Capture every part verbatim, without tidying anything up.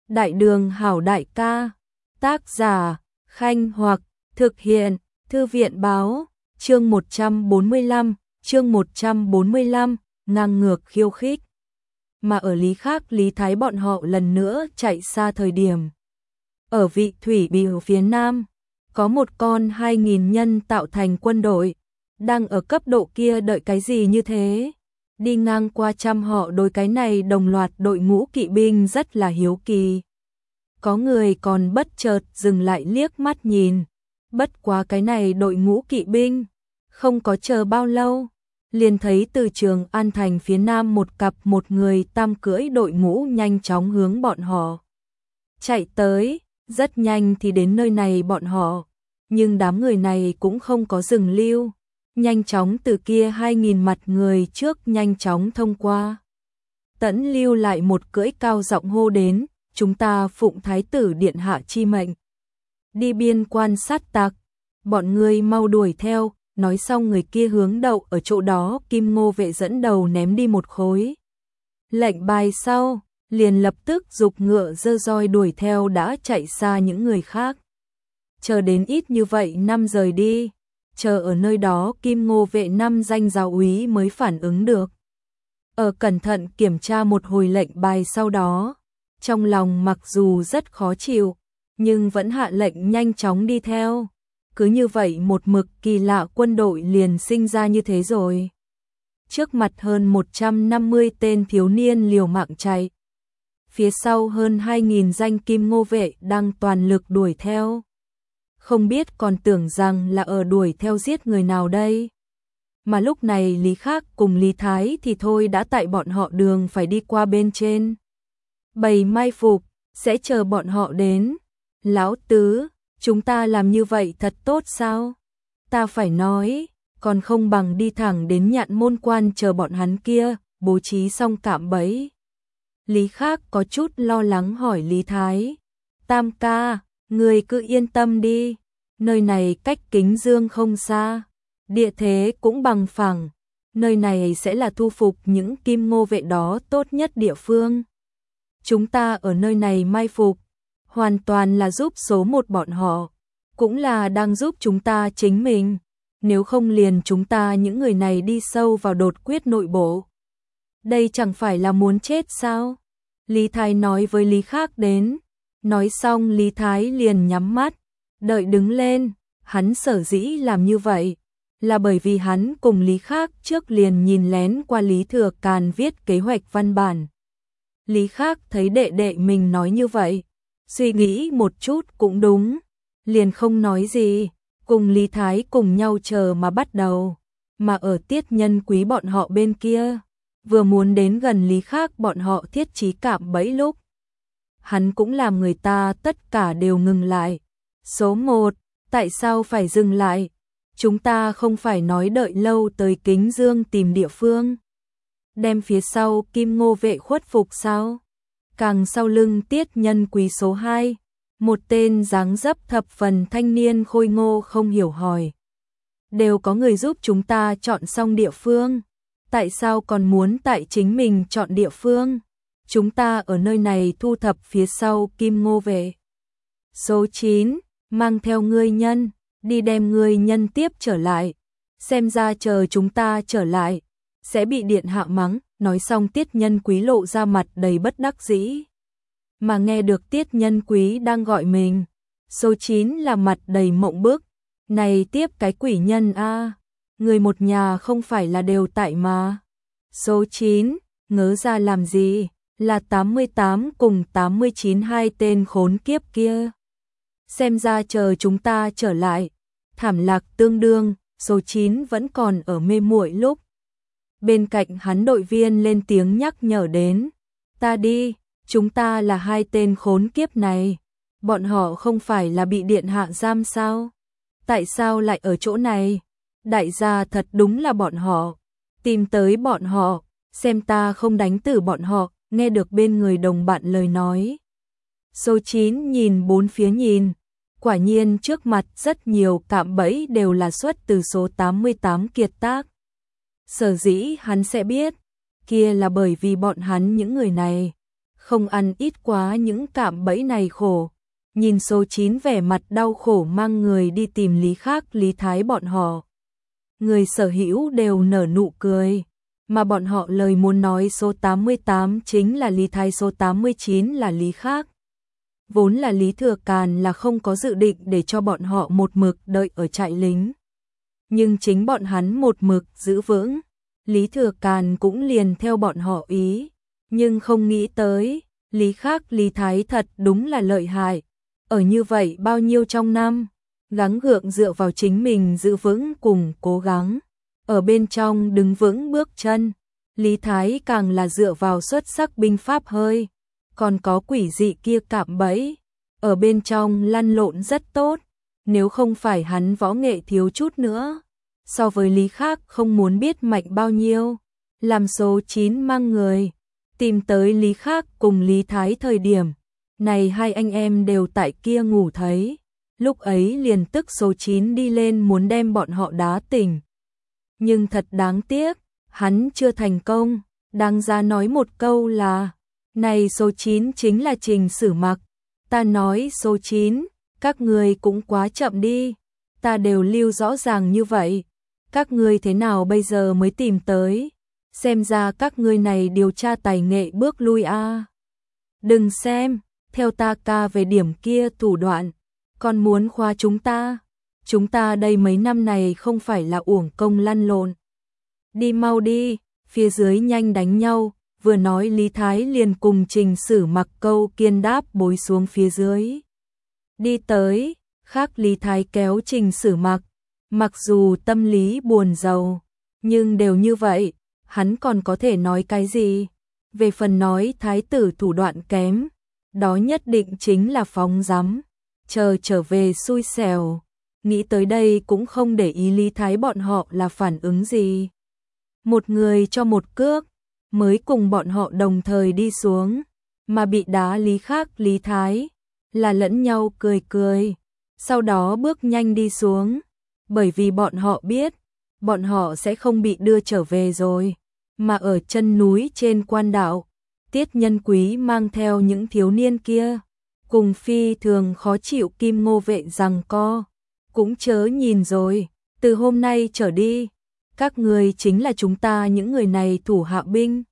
Đại đường hảo đại ca. Tác giả, Khanh Hoặc, thực hiện, Thư viện báo, chương một trăm bốn mươi lăm, chương một trăm bốn mươi lăm, ngang ngược khiêu khích. Mà ở Lý Khác Lý Thái bọn họ lần nữa chạy xa thời điểm. Ở Vị Thủy Biều phía nam, có một con hai nghìn nhân tạo thành quân đội, đang ở cấp độ kia đợi cái gì như thế? Đi ngang qua trăm họ đối cái này đồng loạt đội ngũ kỵ binh rất là hiếu kỳ. Có người còn bất chợt dừng lại liếc mắt nhìn, bất quá cái này đội ngũ kỵ binh, không có chờ bao lâu, liền thấy từ Trường An Thành phía nam một cặp một người tam cưỡi đội ngũ nhanh chóng hướng bọn họ chạy tới, rất nhanh thì đến nơi này bọn họ, nhưng đám người này cũng không có dừng lưu, nhanh chóng từ kia hai nghìn mặt người trước nhanh chóng thông qua. Tẫn Lưu lại một cưỡi cao giọng hô đến, chúng ta phụng thái tử điện hạ chi mệnh, đi biên quan sát tặc, bọn ngươi mau đuổi theo. Nói xong người kia hướng đậu ở chỗ đó, Kim Ngô vệ dẫn đầu ném đi một khối lệnh bài sau, liền lập tức giục ngựa dơ roi đuổi theo đã chạy xa những người khác. Chờ đến ít như vậy năm rời đi, chờ ở nơi đó Kim Ngô vệ năm danh giáo úy mới phản ứng được. Ở cẩn thận kiểm tra một hồi lệnh bài sau đó, trong lòng mặc dù rất khó chịu, nhưng vẫn hạ lệnh nhanh chóng đi theo. Cứ như vậy một mực kỳ lạ quân đội liền sinh ra như thế rồi. Trước mặt hơn một trăm năm mươi tên thiếu niên liều mạng chạy. Phía sau hơn hai nghìn danh Kim Ngô vệ đang toàn lực đuổi theo. Không biết còn tưởng rằng là ở đuổi theo giết người nào đây. Mà lúc này Lý Khác cùng Lý Thái thì thôi đã tại bọn họ đường phải đi qua bên trên. Bày mai phục, sẽ chờ bọn họ đến. Lão tứ, chúng ta làm như vậy thật tốt sao? Ta phải nói, còn không bằng đi thẳng đến Nhạn Môn Quan chờ bọn hắn kia, bố trí xong cạm bẫy. Lý Khác có chút lo lắng hỏi Lý Thái. Tam ca, người cứ yên tâm đi, nơi này cách Kính Dương không xa, địa thế cũng bằng phẳng, nơi này sẽ là thu phục những Kim Ngô vệ đó tốt nhất địa phương. Chúng ta ở nơi này mai phục, hoàn toàn là giúp số một bọn họ, cũng là đang giúp chúng ta chính mình, nếu không liền chúng ta những người này đi sâu vào đột quyết nội bộ. Đây chẳng phải là muốn chết sao? Lý Thái nói với Lý Khác đến, nói xong Lý Thái liền nhắm mắt, đợi đứng lên, hắn sở dĩ làm như vậy, là bởi vì hắn cùng Lý Khác trước liền nhìn lén qua Lý Thừa Càn viết kế hoạch văn bản. Lý Khác thấy đệ đệ mình nói như vậy, suy nghĩ một chút cũng đúng, liền không nói gì, cùng Lý Thái cùng nhau chờ mà bắt đầu, mà ở Tiết Nhân Quý bọn họ bên kia, vừa muốn đến gần Lý Khác bọn họ thiết trí cạm bẫy lúc. Hắn cũng làm người ta tất cả đều ngừng lại. Số một, tại sao phải dừng lại? Chúng ta không phải nói đợi lâu tới Kính Dương tìm địa phương. Đem phía sau Kim Ngô vệ khuất phục sao? Càng sau lưng Tiết Nhân Quý số hai, một tên dáng dấp thập phần thanh niên khôi ngô không hiểu hỏi. Đều có người giúp chúng ta chọn xong địa phương, tại sao còn muốn tại chính mình chọn địa phương? Chúng ta ở nơi này thu thập phía sau Kim Ngô vệ. Số chín, mang theo ngươi nhân, đi đem ngươi nhân tiếp trở lại, xem ra chờ chúng ta trở lại, sẽ bị điện hạ mắng. Nói xong Tiết Nhân Quý lộ ra mặt đầy bất đắc dĩ. Mà nghe được Tiết Nhân Quý đang gọi mình, số chín là mặt đầy mộng bức. Này tiếp cái quỷ nhân a, người một nhà không phải là đều tại mà. Số chín, ngớ ra làm gì, là tám mươi tám cùng tám mươi chín hai tên khốn kiếp kia. Xem ra chờ chúng ta trở lại, thảm lạc tương đương. Số chín vẫn còn ở mê muội lúc. Bên cạnh hắn đội viên lên tiếng nhắc nhở đến. Ta đi, chúng ta là hai tên khốn kiếp này. Bọn họ không phải là bị điện hạ giam sao? Tại sao lại ở chỗ này? Đại gia thật đúng là bọn họ. Tìm tới bọn họ, xem ta không đánh tử bọn họ. Nghe được bên người đồng bạn lời nói. Số chín nhìn bốn phía nhìn. Quả nhiên trước mặt rất nhiều cạm bẫy đều là xuất từ số tám mươi tám kiệt tác. Sở dĩ hắn sẽ biết, kia là bởi vì bọn hắn những người này không ăn ít quá những cạm bẫy này khổ. Nhìn số chín vẻ mặt đau khổ mang người đi tìm Lý Khác, Lý Thái bọn họ. Người sở hữu đều nở nụ cười, mà bọn họ lời muốn nói số tám mươi tám chính là Lý Thái, số tám mươi chín là Lý Khác. Vốn là Lý Thừa Càn là không có dự định để cho bọn họ một mực đợi ở trại lính. Nhưng chính bọn hắn một mực giữ vững, Lý Thừa Càn cũng liền theo bọn họ ý. Nhưng không nghĩ tới, Lý Khác, Lý Thái thật đúng là lợi hại. Ở như vậy bao nhiêu trong năm, gắng gượng dựa vào chính mình giữ vững cùng cố gắng. Ở bên trong đứng vững bước chân, Lý Thái càng là dựa vào xuất sắc binh pháp hơi. Còn có quỷ dị kia cạm bẫy, ở bên trong lăn lộn rất tốt. Nếu không phải hắn võ nghệ thiếu chút nữa, so với Lý Khác không muốn biết mạnh bao nhiêu. Làm số chín mang người tìm tới Lý Khác cùng Lý Thái thời điểm này, hai anh em đều tại kia ngủ thấy. Lúc ấy liền tức số chín đi lên muốn đem bọn họ đá tỉnh. Nhưng thật đáng tiếc, hắn chưa thành công. Đáng ra nói một câu là, này số chín chính là Trình Sử Mặc. Ta nói số chín, các người cũng quá chậm đi. Ta đều lưu rõ ràng như vậy. Các ngươi thế nào bây giờ mới tìm tới? Xem ra các ngươi này điều tra tài nghệ bước lui a. À. Đừng xem, theo ta ca về điểm kia thủ đoạn, còn muốn khóa chúng ta. Chúng ta đây mấy năm này không phải là uổng công lăn lộn. Đi mau đi, phía dưới nhanh đánh nhau. Vừa nói Lý Thái liền cùng Trình Sử Mặc câu kiên đáp bối xuống phía dưới. Đi tới, Khác Lý Thái kéo Trình Sử Mặc. Mặc dù tâm lý buồn rầu, nhưng đều như vậy, hắn còn có thể nói cái gì? Về phần nói thái tử thủ đoạn kém, đó nhất định chính là phóng dắm, chờ trở về xui xẻo. Nghĩ tới đây cũng không để ý Lý Thái bọn họ là phản ứng gì. Một người cho một cước, mới cùng bọn họ đồng thời đi xuống, mà bị đá Lý Khác, Lý Thái, là lẫn nhau cười cười, sau đó bước nhanh đi xuống. Bởi vì bọn họ biết, bọn họ sẽ không bị đưa trở về rồi, mà ở chân núi trên quan đạo, Tiết Nhân Quý mang theo những thiếu niên kia, cùng phi thường khó chịu Kim Ngô Vệ giằng co. Cũng chớ nhìn rồi, từ hôm nay trở đi, các người chính là chúng ta những người này thủ hạ binh.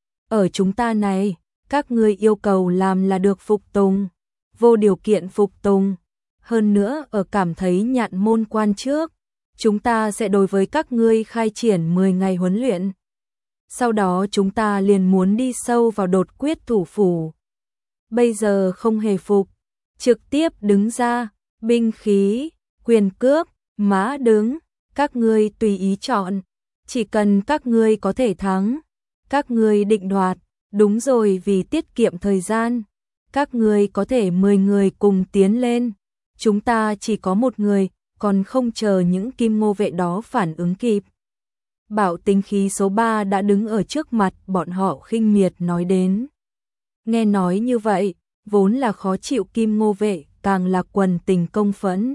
Ở chúng ta này, các người yêu cầu làm là được phục tùng, vô điều kiện phục tùng. Hơn nữa ở cảm thấy nhạn môn quan trước, chúng ta sẽ đối với các ngươi khai triển mười ngày huấn luyện. Sau đó chúng ta liền muốn đi sâu vào đột quyết thủ phủ. Bây giờ không hề phục, trực tiếp đứng ra, binh khí, quyền cước, mã đứng, các ngươi tùy ý chọn, chỉ cần các ngươi có thể thắng, các ngươi định đoạt. Đúng rồi, vì tiết kiệm thời gian, các ngươi có thể mười người cùng tiến lên. Chúng ta chỉ có một người, còn không chờ những Kim Ngô Vệ đó phản ứng kịp. Bảo tính khí số ba đã đứng ở trước mặt bọn họ khinh miệt nói đến. Nghe nói như vậy, vốn là khó chịu Kim Ngô Vệ, càng là quần tình công phẫn.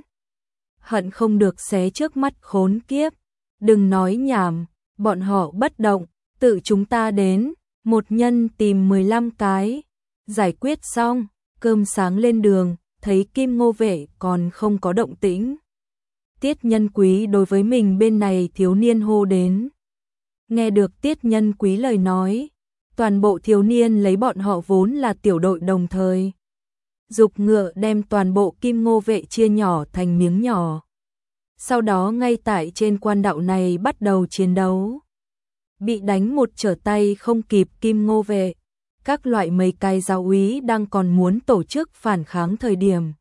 Hận không được xé trước mắt khốn kiếp. Đừng nói nhảm, bọn họ bất động, tự chúng ta đến, một nhân tìm mười lăm cái. Giải quyết xong, cơm sáng lên đường, thấy Kim Ngô Vệ còn không có động tĩnh. Tiết Nhân Quý đối với mình bên này thiếu niên hô đến. Nghe được Tiết Nhân Quý lời nói, toàn bộ thiếu niên lấy bọn họ vốn là tiểu đội đồng thời. Dục ngựa đem toàn bộ Kim Ngô Vệ chia nhỏ thành miếng nhỏ. Sau đó ngay tại trên quan đạo này bắt đầu chiến đấu. Bị đánh một trở tay không kịp Kim Ngô Vệ. Các loại mấy cái giáo úy đang còn muốn tổ chức phản kháng thời điểm.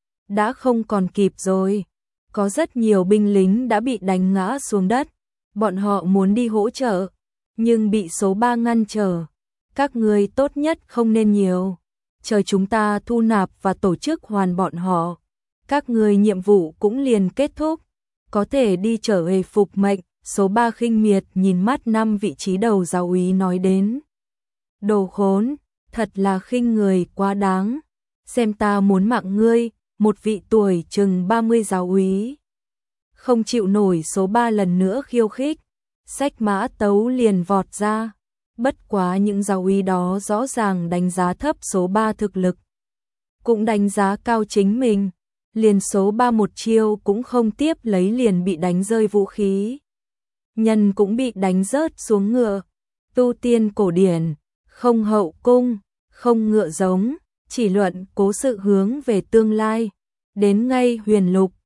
Đã không còn kịp rồi. Có rất nhiều binh lính đã bị đánh ngã xuống đất. Bọn họ muốn đi hỗ trợ, nhưng bị số ba ngăn trở. Các người tốt nhất không nên nhiều. Chờ chúng ta thu nạp và tổ chức hoàn bọn họ. Các người nhiệm vụ cũng liền kết thúc. Có thể đi trở về phục mệnh. Số ba khinh miệt nhìn mắt năm vị trí đầu giáo úy nói đến. Đồ khốn, thật là khinh người quá đáng. Xem ta muốn mạng ngươi, một vị tuổi chừng ba mươi giáo úy. Không chịu nổi số ba lần nữa khiêu khích. Xách mã tấu liền vọt ra. bất quá những giáo úy đó rõ ràng đánh giá thấp số ba thực lực. Cũng đánh giá cao chính mình, liền số ba một chiêu cũng không tiếp lấy liền bị đánh rơi vũ khí. Nhân cũng bị đánh rớt xuống ngựa, tu tiên cổ điển, không hậu cung, không ngựa giống, chỉ luận cố sự hướng về tương lai, đến ngay huyền lục,